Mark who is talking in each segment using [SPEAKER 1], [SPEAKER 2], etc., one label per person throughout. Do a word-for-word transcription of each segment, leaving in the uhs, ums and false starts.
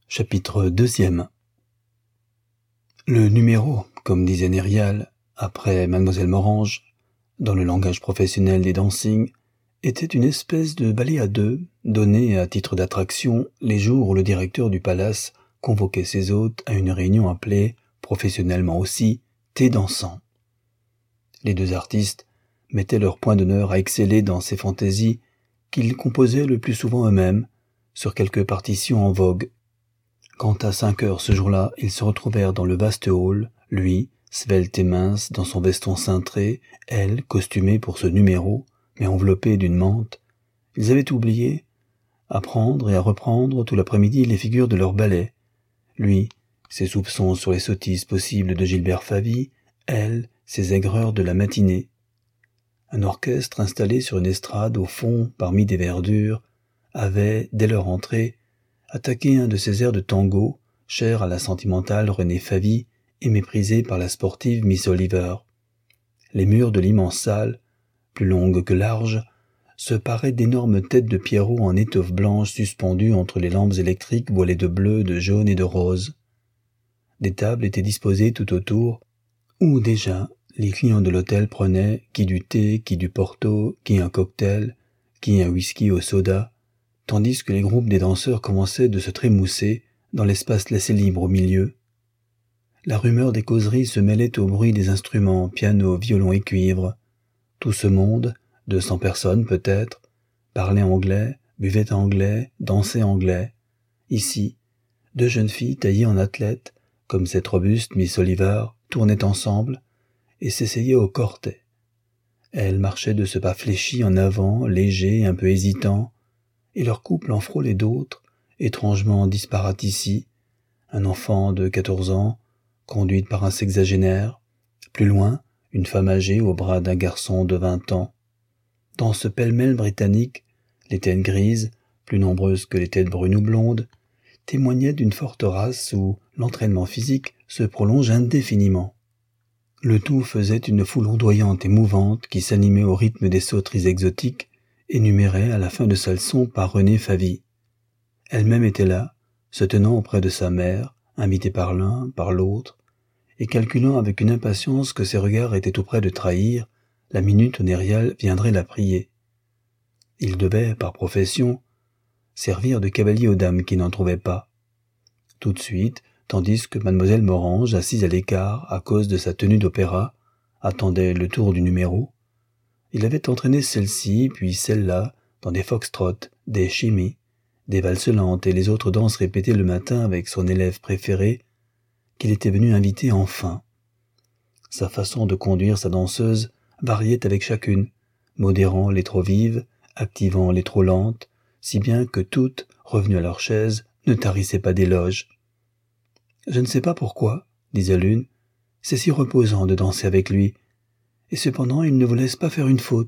[SPEAKER 1] Chapitre deuxième. Le numéro, comme disait Nérial, après Mademoiselle Morange, dans le langage professionnel des dancing, était une espèce de ballet à deux, donné à titre d'attraction les jours où le directeur du palace convoquait ses hôtes à une réunion appelée, professionnellement aussi, thé dansant. Les deux artistes mettaient leur point d'honneur à exceller dans ces fantaisies qu'ils composaient le plus souvent eux-mêmes, sur quelques partitions en vogue. Quand à cinq heures ce jour-là, ils se retrouvèrent dans le vaste hall, lui, svelte et mince, dans son veston cintré, elle, costumée pour ce numéro, mais enveloppée d'une mante, ils avaient oublié à prendre et à reprendre tout l'après-midi les figures de leur ballet. Lui, ses soupçons sur les sottises possibles de Gilbert Favy, elle, ses aigreurs de la matinée. Un orchestre installé sur une estrade au fond, parmi des verdures, avait, dès leur entrée, attaqué un de ces airs de tango, chers à la sentimentale Renée Favy et méprisés par la sportive Miss Oliver. Les murs de l'immense salle, plus longues que larges, se paraient d'énormes têtes de pierrots en étoffe blanche suspendues entre les lampes électriques voilées de bleu, de jaune et de rose. Des tables étaient disposées tout autour, où déjà les clients de l'hôtel prenaient qui du thé, qui du porto, qui un cocktail, qui un whisky au soda, tandis que les groupes des danseurs commençaient de se trémousser dans l'espace laissé libre au milieu. La rumeur des causeries se mêlait au bruit des instruments, piano, violon et cuivre. Tout ce monde, deux cents personnes peut-être, parlait anglais, buvait anglais, dansait anglais. Ici, deux jeunes filles taillées en athlètes, comme cette robuste Miss Oliver, tournaient ensemble et s'essayaient au cortet. Elles marchaient de ce pas fléchi en avant, léger, un peu hésitant, et leur couple en frôlait d'autres, étrangement disparates ici, un enfant de quatorze ans, conduite par un sexagénaire, plus loin, une femme âgée au bras d'un garçon de vingt ans. Dans ce pêle-mêle britannique, les têtes grises, plus nombreuses que les têtes brunes ou blondes, témoignaient d'une forte race où l'entraînement physique se prolonge indéfiniment. Le tout faisait une foule ondoyante et mouvante qui s'animait au rythme des sauteries exotiques énumérées à la fin de sa leçon par Renée Favy. Elle-même était là, se tenant auprès de sa mère, invitée par l'un, par l'autre, et calculant avec une impatience que ses regards étaient tout près de trahir la minute où Nérial viendrait la prier. Il devait, par profession, servir de cavalier aux dames qui n'en trouvaient pas. Tout de suite, tandis que mademoiselle Morange, assise à l'écart à cause de sa tenue d'opéra, attendait le tour du numéro, il avait entraîné celle-ci, puis celle-là, dans des foxtrots, des chimies, des valses lentes et les autres danses répétées le matin avec son élève préféré, qu'il était venu inviter enfin. Sa façon de conduire sa danseuse variait avec chacune, modérant les trop vives, activant les trop lentes, si bien que toutes, revenues à leur chaise, ne tarissaient pas d'éloges. « Je ne sais pas pourquoi, » disait l'une, « c'est si reposant de danser avec lui, et cependant il ne vous laisse pas faire une faute. »«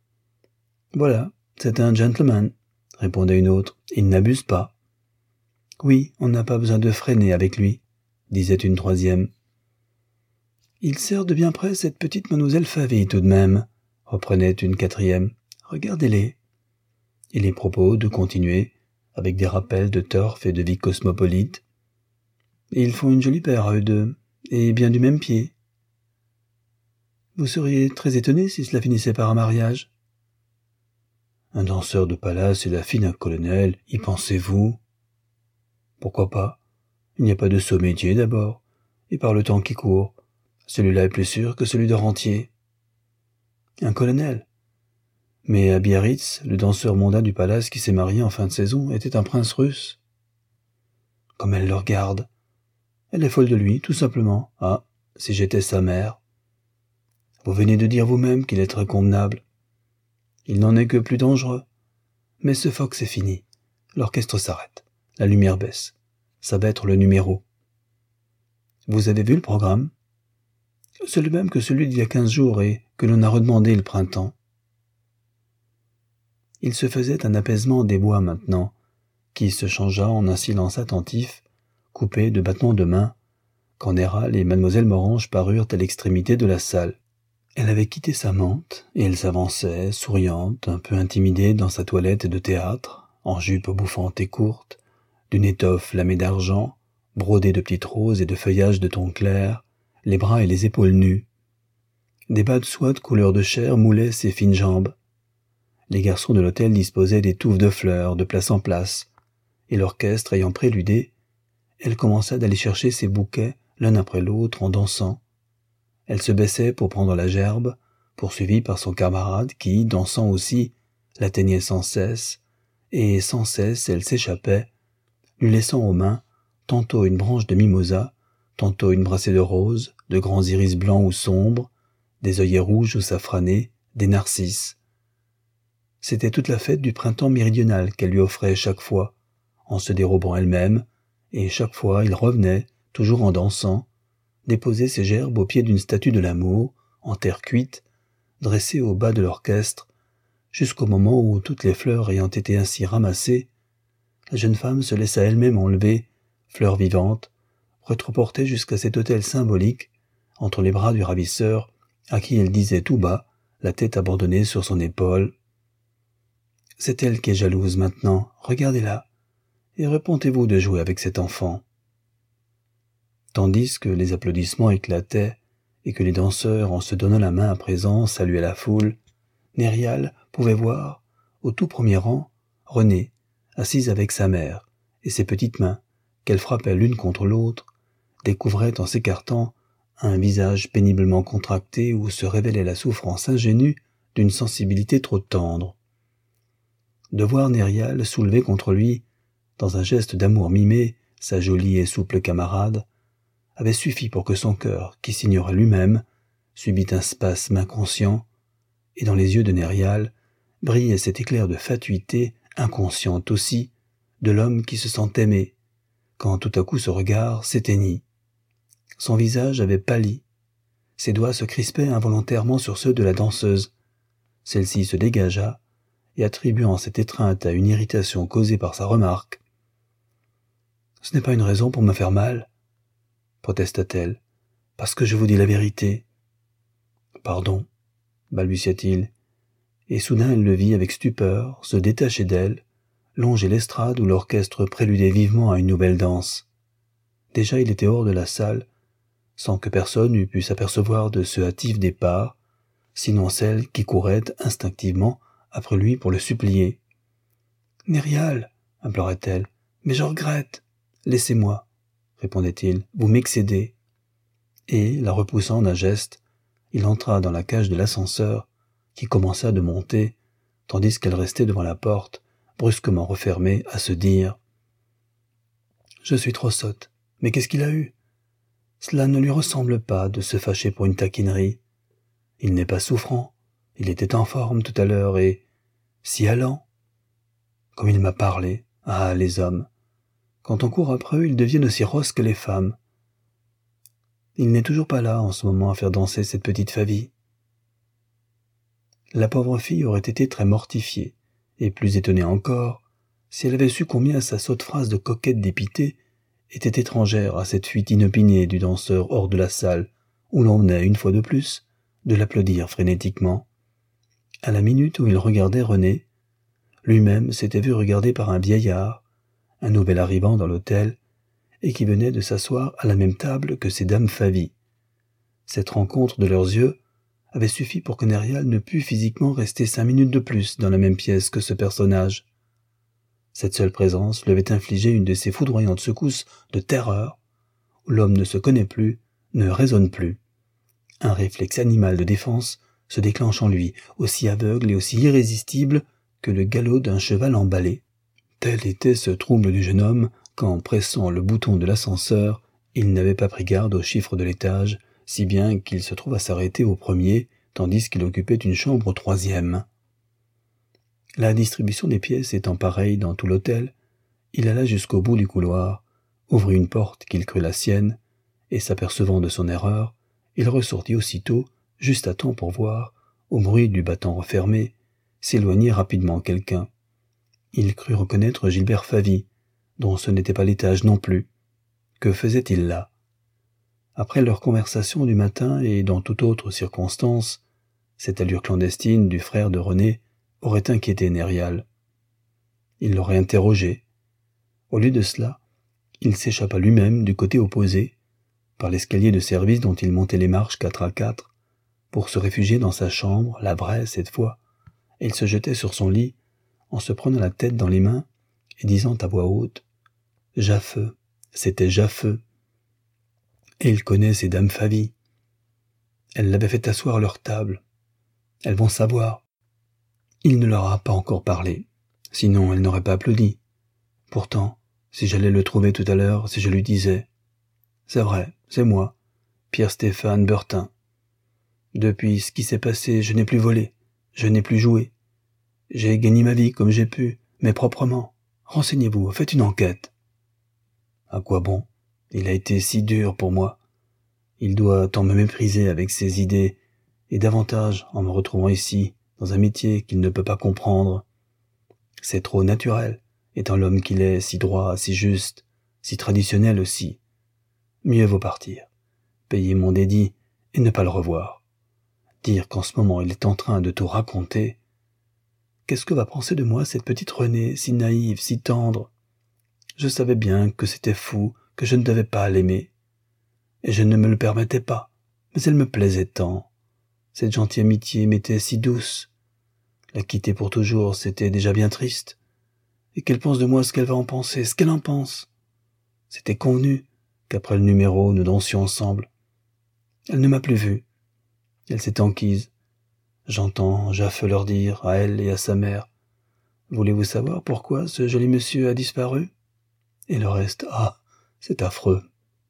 [SPEAKER 1] Voilà, c'est un gentleman, » répondait une autre, « il n'abuse pas. »« Oui, on n'a pas besoin de freiner avec lui, » disait une troisième. « Il sert de bien près cette petite mademoiselle Favy tout de même, » reprenait une quatrième. « Regardez-les. » Et les propos de continuer, avec des rappels de turf et de vie cosmopolite. « Ils font une jolie paire, eux deux, et bien du même pied. » Vous seriez très étonné si cela finissait par un mariage. Un danseur de palace et la fille d'un colonel, y pensez-vous? Pourquoi pas? Il n'y a pas de saut métier d'abord, et par le temps qui court, celui-là est plus sûr que celui de rentier. Un colonel. Mais à Biarritz, le danseur mondain du palace qui s'est marié en fin de saison était un prince russe. Comme elle le regarde. Elle est folle de lui, tout simplement. Ah, si j'étais sa mère. Vous venez de dire vous-même qu'il est très convenable. Il n'en est que plus dangereux. Mais ce fox est fini. L'orchestre s'arrête. La lumière baisse. Ça va être le numéro. Vous avez vu le programme? C'est le même que celui d'il y a quinze jours et que l'on a redemandé le printemps. Il se faisait un apaisement des bois maintenant, qui se changea en un silence attentif, coupé de battements de mains, quand Nérial et mademoiselle Morange parurent à l'extrémité de la salle. Elle avait quitté sa mante, et elle s'avançait, souriante, un peu intimidée dans sa toilette de théâtre, en jupe bouffante et courte, d'une étoffe lamée d'argent, brodée de petites roses et de feuillages de ton clair, les bras et les épaules nus. Des bas de soie de couleur de chair moulaient ses fines jambes. Les garçons de l'hôtel disposaient des touffes de fleurs de place en place, et l'orchestre ayant préludé, elle commença d'aller chercher ses bouquets l'un après l'autre en dansant. Elle se baissait pour prendre la gerbe, poursuivie par son camarade qui, dansant aussi, l'atteignait sans cesse, et sans cesse elle s'échappait, lui laissant aux mains tantôt une branche de mimosa, tantôt une brassée de roses, de grands iris blancs ou sombres, des œillets rouges ou safranés, des narcisses. C'était toute la fête du printemps méridional qu'elle lui offrait chaque fois, en se dérobant elle-même, et chaque fois il revenait, toujours en dansant, déposer ses gerbes au pied d'une statue de l'amour, en terre cuite, dressée au bas de l'orchestre, jusqu'au moment où, toutes les fleurs ayant été ainsi ramassées, la jeune femme se laissa elle-même enlever, fleur vivante, retroportée jusqu'à cet autel symbolique, entre les bras du ravisseur, à qui elle disait tout bas, la tête abandonnée sur son épaule. « C'est elle qui est jalouse maintenant, regardez-la, et repentez-vous de jouer avec cet enfant. » Tandis que les applaudissements éclataient, et que les danseurs, en se donnant la main à présent, saluaient la foule, Nérial pouvait voir, au tout premier rang, Renée, assise avec sa mère, et ses petites mains, qu'elle frappait l'une contre l'autre, découvraient en s'écartant un visage péniblement contracté où se révélait la souffrance ingénue d'une sensibilité trop tendre. De voir Nérial soulever contre lui, dans un geste d'amour mimé, sa jolie et souple camarade, avait suffi pour que son cœur, qui s'ignorait lui-même, subit un spasme inconscient, et dans les yeux de Nérial brillait cet éclair de fatuité inconsciente aussi, de l'homme qui se sent aimé, quand tout à coup ce regard s'éteignit. Son visage avait pâli, ses doigts se crispaient involontairement sur ceux de la danseuse. Celle-ci se dégagea, et attribuant cette étreinte à une irritation causée par sa remarque. « Ce n'est pas une raison pour me faire mal, » protesta-t-elle, « parce que je vous dis la vérité. »« Pardon, » balbutia-t-il, et soudain elle le vit avec stupeur, se détacher d'elle, longer l'estrade où l'orchestre préludait vivement à une nouvelle danse. Déjà il était hors de la salle, sans que personne eût pu s'apercevoir de ce hâtif départ, sinon celle qui courait instinctivement après lui pour le supplier. « Nérial, implorait-elle, mais je regrette. Laissez-moi, répondait-il, vous m'excédez. Et, la repoussant d'un geste, il entra dans la cage de l'ascenseur, qui commença de monter, tandis qu'elle restait devant la porte, brusquement refermée, à se dire « Je suis trop sotte, mais qu'est-ce qu'il a eu? Cela ne lui ressemble pas de se fâcher pour une taquinerie. Il n'est pas souffrant, il était en forme tout à l'heure et si allant. Comme il m'a parlé, ah, les hommes, quand on court après eux, ils deviennent aussi rosses que les femmes. Il n'est toujours pas là en ce moment à faire danser cette petite Favie. » La pauvre fille aurait été très mortifiée, et plus étonnée encore, si elle avait su combien sa sotte phrase de coquette dépitée était étrangère à cette fuite inopinée du danseur hors de la salle, où l'on venait, une fois de plus, de l'applaudir frénétiquement. À la minute où il regardait Renée, lui-même s'était vu regarder par un vieillard, un nouvel arrivant dans l'hôtel, et qui venait de s'asseoir à la même table que ces dames Favie. Cette rencontre de leurs yeux avait suffi pour que Nérial ne pût physiquement rester cinq minutes de plus dans la même pièce que ce personnage. Cette seule présence lui avait infligé une de ces foudroyantes secousses de terreur, où l'homme ne se connaît plus, ne raisonne plus. Un réflexe animal de défense se déclenche en lui, aussi aveugle et aussi irrésistible que le galop d'un cheval emballé. Tel était ce trouble du jeune homme quand, pressant le bouton de l'ascenseur, il n'avait pas pris garde aux chiffres de l'étage, si bien qu'il se trouva s'arrêter au premier, tandis qu'il occupait une chambre au troisième. La distribution des pièces étant pareille dans tout l'hôtel, il alla jusqu'au bout du couloir, ouvrit une porte qu'il crut la sienne, et s'apercevant de son erreur, il ressortit aussitôt, juste à temps pour voir, au bruit du battant refermé, s'éloigner rapidement quelqu'un. Il crut reconnaître Gilbert Favie, dont ce n'était pas l'étage non plus. Que faisait-il là? Après leur conversation du matin et dans toute autre circonstance, cette allure clandestine du frère de Renée aurait inquiété Nérial. Il l'aurait interrogé. Au lieu de cela, il s'échappa lui-même du côté opposé, par l'escalier de service dont il montait les marches quatre à quatre, pour se réfugier dans sa chambre, la vraie cette fois, et il se jetait sur son lit, en se prenant la tête dans les mains, et disant à voix haute « Jaffeux, c'était Jaffeux. Et il connaît ces dames Favy. Elle l'avait fait asseoir à leur table. Elles vont savoir. Il ne leur a pas encore parlé, sinon elle n'aurait pas applaudi. Pourtant, si j'allais le trouver tout à l'heure, si je lui disais « C'est vrai, c'est moi, Pierre-Stéphane Bertin. Depuis ce qui s'est passé, je n'ai plus volé, je n'ai plus joué. J'ai gagné ma vie comme j'ai pu, mais proprement. Renseignez-vous, faites une enquête. » À quoi bon? Il a été si dur pour moi. Il doit tant me mépriser avec ses idées, et davantage en me retrouvant ici, dans un métier qu'il ne peut pas comprendre. C'est trop naturel, étant l'homme qu'il est, si droit, si juste, si traditionnel aussi. Mieux vaut partir, payer mon dédit et ne pas le revoir. Dire qu'en ce moment il est en train de tout raconter. Qu'est-ce que va penser de moi cette petite Renée, si naïve, si tendre? Je savais bien que c'était fou, que je ne devais pas l'aimer. Et je ne me le permettais pas, mais elle me plaisait tant. Cette gentille amitié m'était si douce. La quitter pour toujours, c'était déjà bien triste. Et qu'elle pense de moi ce qu'elle va en penser, ce qu'elle en pense. C'était convenu qu'après le numéro, nous dansions ensemble. Elle ne m'a plus vu. Elle s'est enquise. J'entends Jaffeux leur dire, à elle et à sa mère, « Voulez-vous savoir pourquoi ce joli monsieur a disparu ?» Et le reste, ah, c'est affreux.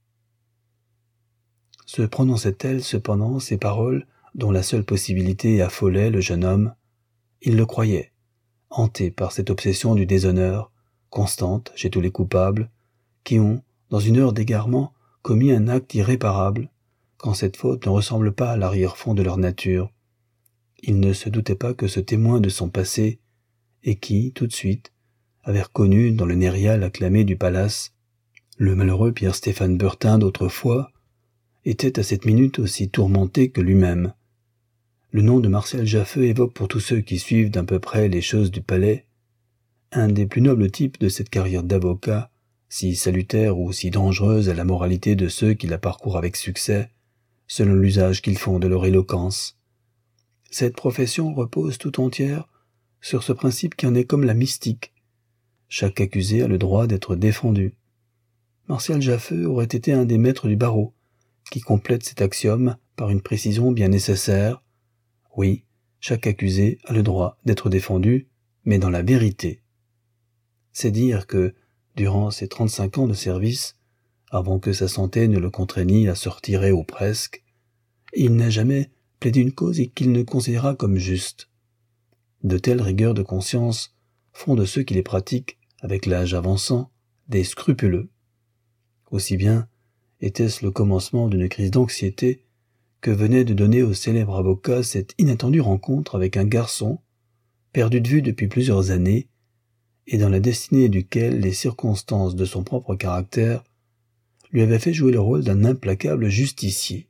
[SPEAKER 1] Se prononçait-elle cependant ces paroles dont la seule possibilité affolait le jeune homme? Il le croyait, hanté par cette obsession du déshonneur, constante chez tous les coupables, qui ont, dans une heure d'égarement, commis un acte irréparable, quand cette faute ne ressemble pas à l'arrière-fond de leur nature. Il ne se doutait pas que ce témoin de son passé, et qui, tout de suite, avait reconnu dans le nérial acclamé du palace le malheureux Pierre-Stéphane Bertin d'autrefois, était à cette minute aussi tourmenté que lui-même. Le nom de Martial Jaffeux évoque pour tous ceux qui suivent d'un peu près les choses du palais un des plus nobles types de cette carrière d'avocat, si salutaire ou si dangereuse à la moralité de ceux qui la parcourent avec succès, selon l'usage qu'ils font de leur éloquence. Cette profession repose tout entière sur ce principe qui en est comme la mystique. Chaque accusé a le droit d'être défendu. Martial Jaffeux aurait été un des maîtres du barreau, qui complète cet axiome par une précision bien nécessaire. Oui, chaque accusé a le droit d'être défendu, mais dans la vérité. C'est dire que, durant ses trente-cinq ans de service, avant que sa santé ne le contraignît à se retirer ou presque, il n'a jamais plaidé une cause et qu'il ne considéra comme juste. De telles rigueurs de conscience font de ceux qui les pratiquent, avec l'âge avançant, des scrupuleux. Aussi bien était-ce le commencement d'une crise d'anxiété que venait de donner au célèbre avocat cette inattendue rencontre avec un garçon, perdu de vue depuis plusieurs années, et dans la destinée duquel les circonstances de son propre caractère lui avaient fait jouer le rôle d'un implacable justicier.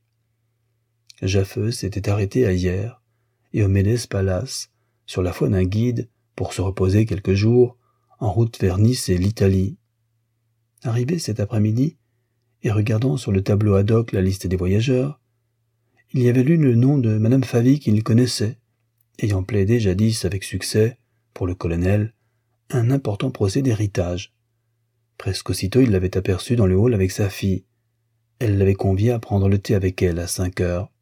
[SPEAKER 1] Jaffeux s'était arrêté à Hyères, et au Médès Palace, sur la foi d'un guide, pour se reposer quelques jours, en route vers Nice et l'Italie. Arrivé cet après-midi, et regardant sur le tableau ad hoc la liste des voyageurs, il y avait lu le nom de Madame Favy qu'il connaissait, ayant plaidé jadis avec succès, pour le colonel, un important procès d'héritage. Presque aussitôt il l'avait aperçue dans le hall avec sa fille. Elle l'avait convié à prendre le thé avec elle à cinq heures.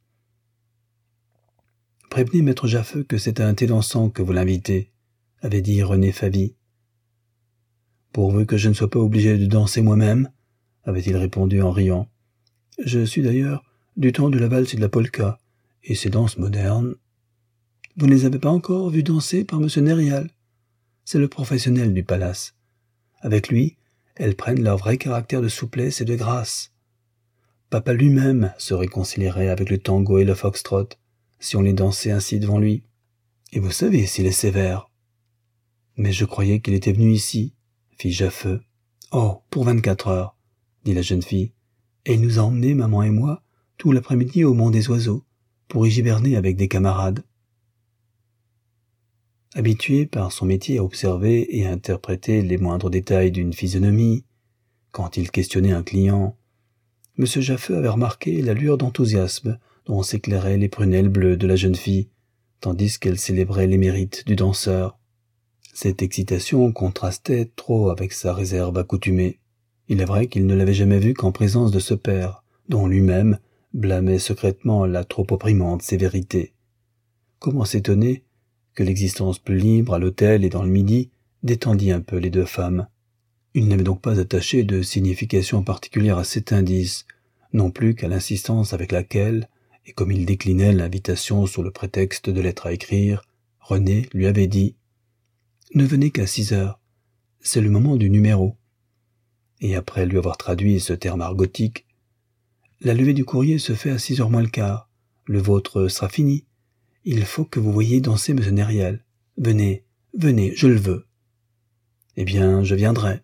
[SPEAKER 1] « Prévenez maître Jaffeux que c'est à un thé dansant que vous l'invitez, » avait dit René Favy. « Pourvu que je ne sois pas obligé de danser moi-même, » avait-il répondu en riant. « Je suis d'ailleurs du temps de la valse et de la polka, et ces danses modernes. Vous ne les avez pas encore vues danser par M. Nérial. C'est le professionnel du palace. Avec lui, elles prennent leur vrai caractère de souplesse et de grâce. Papa lui-même se réconcilierait avec le tango et le foxtrot, si on les dansait ainsi devant lui. Et vous savez s'il est sévère. » « Mais je croyais qu'il était venu ici, » fit Jaffeux. « Oh, pour vingt-quatre heures, » dit la jeune fille, « et il nous a emmenés, maman et moi, tout l'après-midi au Mont des Oiseaux, pour y giberner avec des camarades. » Habitué par son métier à observer et à interpréter les moindres détails d'une physionomie, quand il questionnait un client, M. Jaffeux avait remarqué la lueur d'enthousiasme dont s'éclairaient les prunelles bleues de la jeune fille, tandis qu'elle célébrait les mérites du danseur. Cette excitation contrastait trop avec sa réserve accoutumée. Il est vrai qu'il ne l'avait jamais vue qu'en présence de ce père, dont lui-même blâmait secrètement la trop opprimante sévérité. Comment s'étonner que l'existence plus libre à l'hôtel et dans le Midi détendit un peu les deux femmes. Il n'avait donc pas attaché de signification particulière à cet indice, non plus qu'à l'insistance avec laquelle, et comme il déclinait l'invitation sous le prétexte de lettres à écrire, René lui avait dit « Ne venez qu'à six heures, c'est le moment du numéro ». Et après lui avoir traduit ce terme argotique, « La levée du courrier se fait à six heures moins le quart, le vôtre sera fini. Il faut que vous voyiez danser M. Nériel. Venez, venez, je le veux. » Eh bien, je viendrai.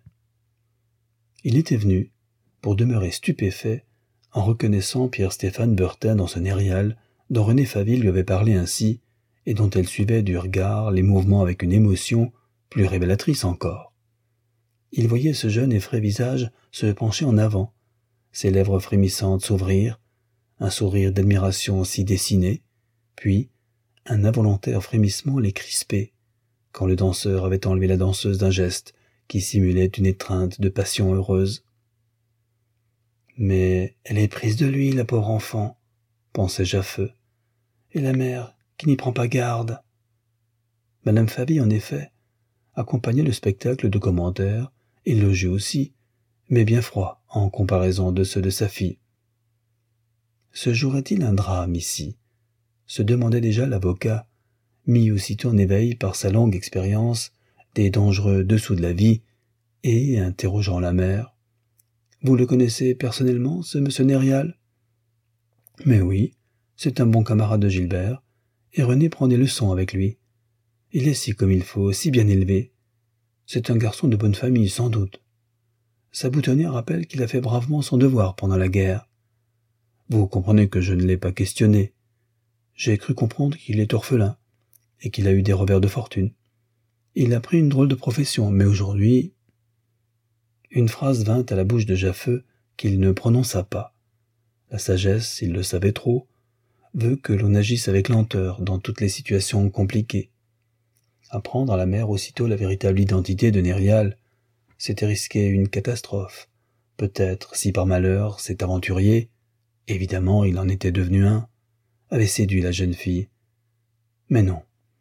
[SPEAKER 1] Il était venu, pour demeurer stupéfait, en reconnaissant Pierre-Stéphane Burtin dans ce Nériel, dont René Faville lui avait parlé ainsi, et dont elle suivait du regard les mouvements avec une émotion plus révélatrice encore. Il voyait ce jeune et frais visage se pencher en avant, ses lèvres frémissantes s'ouvrir, un sourire d'admiration s'y dessiner, puis un involontaire frémissement les crisper, quand le danseur avait enlevé la danseuse d'un geste qui simulait une étreinte de passion heureuse. « Mais elle est prise de lui, la pauvre enfant, » pensait Jaffeux, « et la mère qui n'y prend pas garde. » Madame Faville, en effet, accompagnait le spectacle de commentaires, élogieux aussi, mais bien froids en comparaison de ceux de sa fille. Se jouerait-il un drame ici ? Se demandait déjà l'avocat, mis aussitôt en éveil par sa longue expérience des dangereux dessous de la vie, et interrogeant la mère. « Vous le connaissez personnellement, ce monsieur Nérial ?»« Mais oui, c'est un bon camarade de Gilbert, et René prend des leçons avec lui. Il est si comme il faut, si bien élevé. C'est un garçon de bonne famille, sans doute. Sa boutonnière rappelle qu'il a fait bravement son devoir pendant la guerre. Vous comprenez que je ne l'ai pas questionné. J'ai cru comprendre qu'il est orphelin, et qu'il a eu des revers de fortune. Il a pris une drôle de profession, mais aujourd'hui... » Une phrase vint à la bouche de Jaffeux qu'il ne prononça pas. La sagesse, il le savait trop, veut que l'on agisse avec lenteur dans toutes les situations compliquées. Apprendre à la mère aussitôt la véritable identité de Nérial, c'était risquer une catastrophe. Peut-être, si par malheur cet aventurier, évidemment il en était devenu un, avait séduit la jeune fille. Mais non.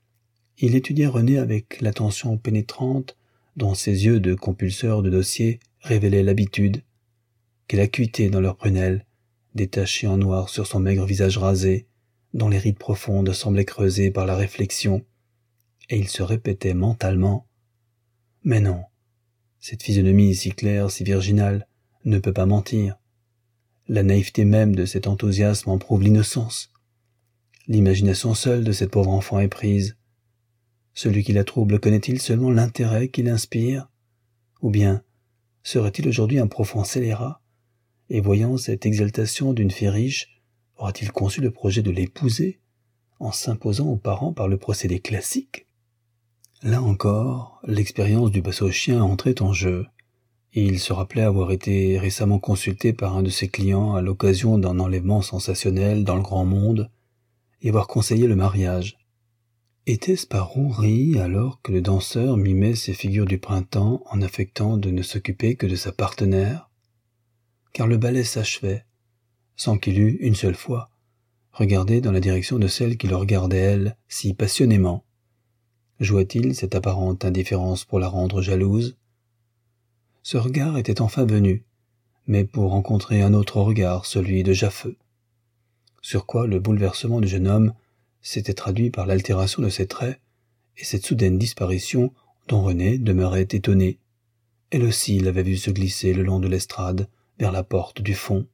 [SPEAKER 1] Il étudiait René avec l'attention pénétrante dont ses yeux de compulseur de dossier révélaient l'habitude, quelle acuité dans leurs prunelles, détachées en noir sur son maigre visage rasé, dont les rides profondes semblaient creusées par la réflexion, et il se répétait mentalement « Mais non, cette physionomie si claire, si virginale, ne peut pas mentir. La naïveté même de cet enthousiasme en prouve l'innocence. L'imagination seule de cette pauvre enfant est prise. Celui qui la trouble connaît-il seulement l'intérêt qu'il inspire? Ou bien serait-il aujourd'hui un profond scélérat, et voyant cette exaltation d'une fille riche, aura-t-il conçu le projet de l'épouser, en s'imposant aux parents par le procédé classique? Là encore, l'expérience du basso-chien entrait en jeu, et il se rappelait avoir été récemment consulté par un de ses clients à l'occasion d'un enlèvement sensationnel dans le grand monde, et avoir conseillé le mariage. Était-ce par rouerie alors que le danseur mimait ses figures du printemps en affectant de ne s'occuper que de sa partenaire? Car le ballet s'achevait, sans qu'il eût, une seule fois, regardé dans la direction de celle qui le regardait elle, si passionnément. Jouait-il cette apparente indifférence pour la rendre jalouse? Ce regard était enfin venu, mais pour rencontrer un autre regard, celui de Jaffeux. Sur quoi le bouleversement du jeune homme s'était traduit par l'altération de ses traits et cette soudaine disparition dont René demeurait étonné. Elle aussi l'avait vu se glisser le long de l'estrade vers la porte du fond.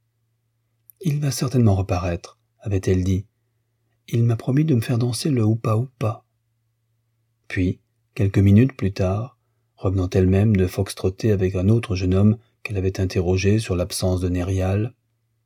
[SPEAKER 1] « Il va certainement reparaître, » avait-elle dit. « Il m'a promis de me faire danser le houpa-houpa. » Puis, quelques minutes plus tard, revenant elle-même de foxtrotter avec un autre jeune homme qu'elle avait interrogé sur l'absence de Nérial,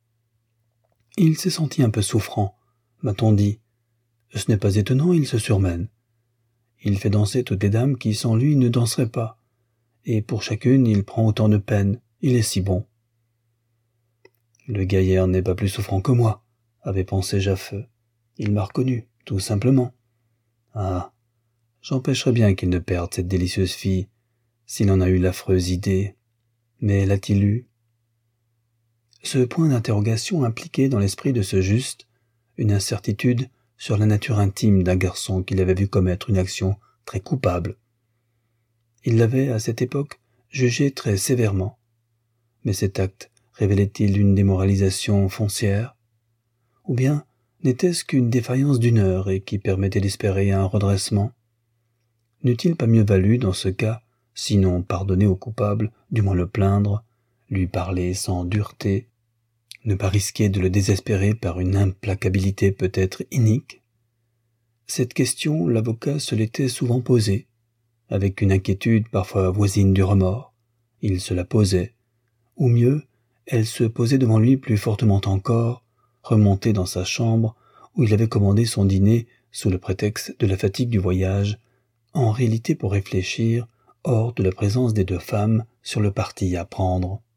[SPEAKER 1] « Il s'est senti un peu souffrant, m'a-t-on dit. Ce n'est pas étonnant, il se surmène. il fait danser toutes les dames qui sans lui ne danseraient pas, et pour chacune il prend autant de peine, il est si bon. Le gaillard n'est pas plus souffrant que moi, avait pensé Jaffeux. Il m'a reconnu, tout simplement. Ah, j'empêcherais bien qu'il ne perde cette délicieuse fille, s'il en a eu l'affreuse idée. Mais l'a-t-il eue? Ce point d'interrogation impliquait dans l'esprit de ce juste une incertitude sur la nature intime d'un garçon qu'il avait vu commettre une action très coupable. Il l'avait, à cette époque, jugé très sévèrement. Mais cet acte révélait-il une démoralisation foncière? Ou bien n'était-ce qu'une défaillance d'une heure et qui permettait d'espérer un redressement? N'eût-il pas mieux valu, dans ce cas, sinon pardonner au coupable, du moins le plaindre, lui parler sans dureté, ne pas risquer de le désespérer par une implacabilité peut-être inique? Cette question, l'avocat se l'était souvent posée, avec une inquiétude parfois voisine du remords. Il se la posait, ou mieux, elle se posait devant lui plus fortement encore, remonté dans sa chambre, où il avait commandé son dîner sous le prétexte de la fatigue du voyage, en réalité pour réfléchir, hors de la présence des deux femmes, sur le parti à prendre.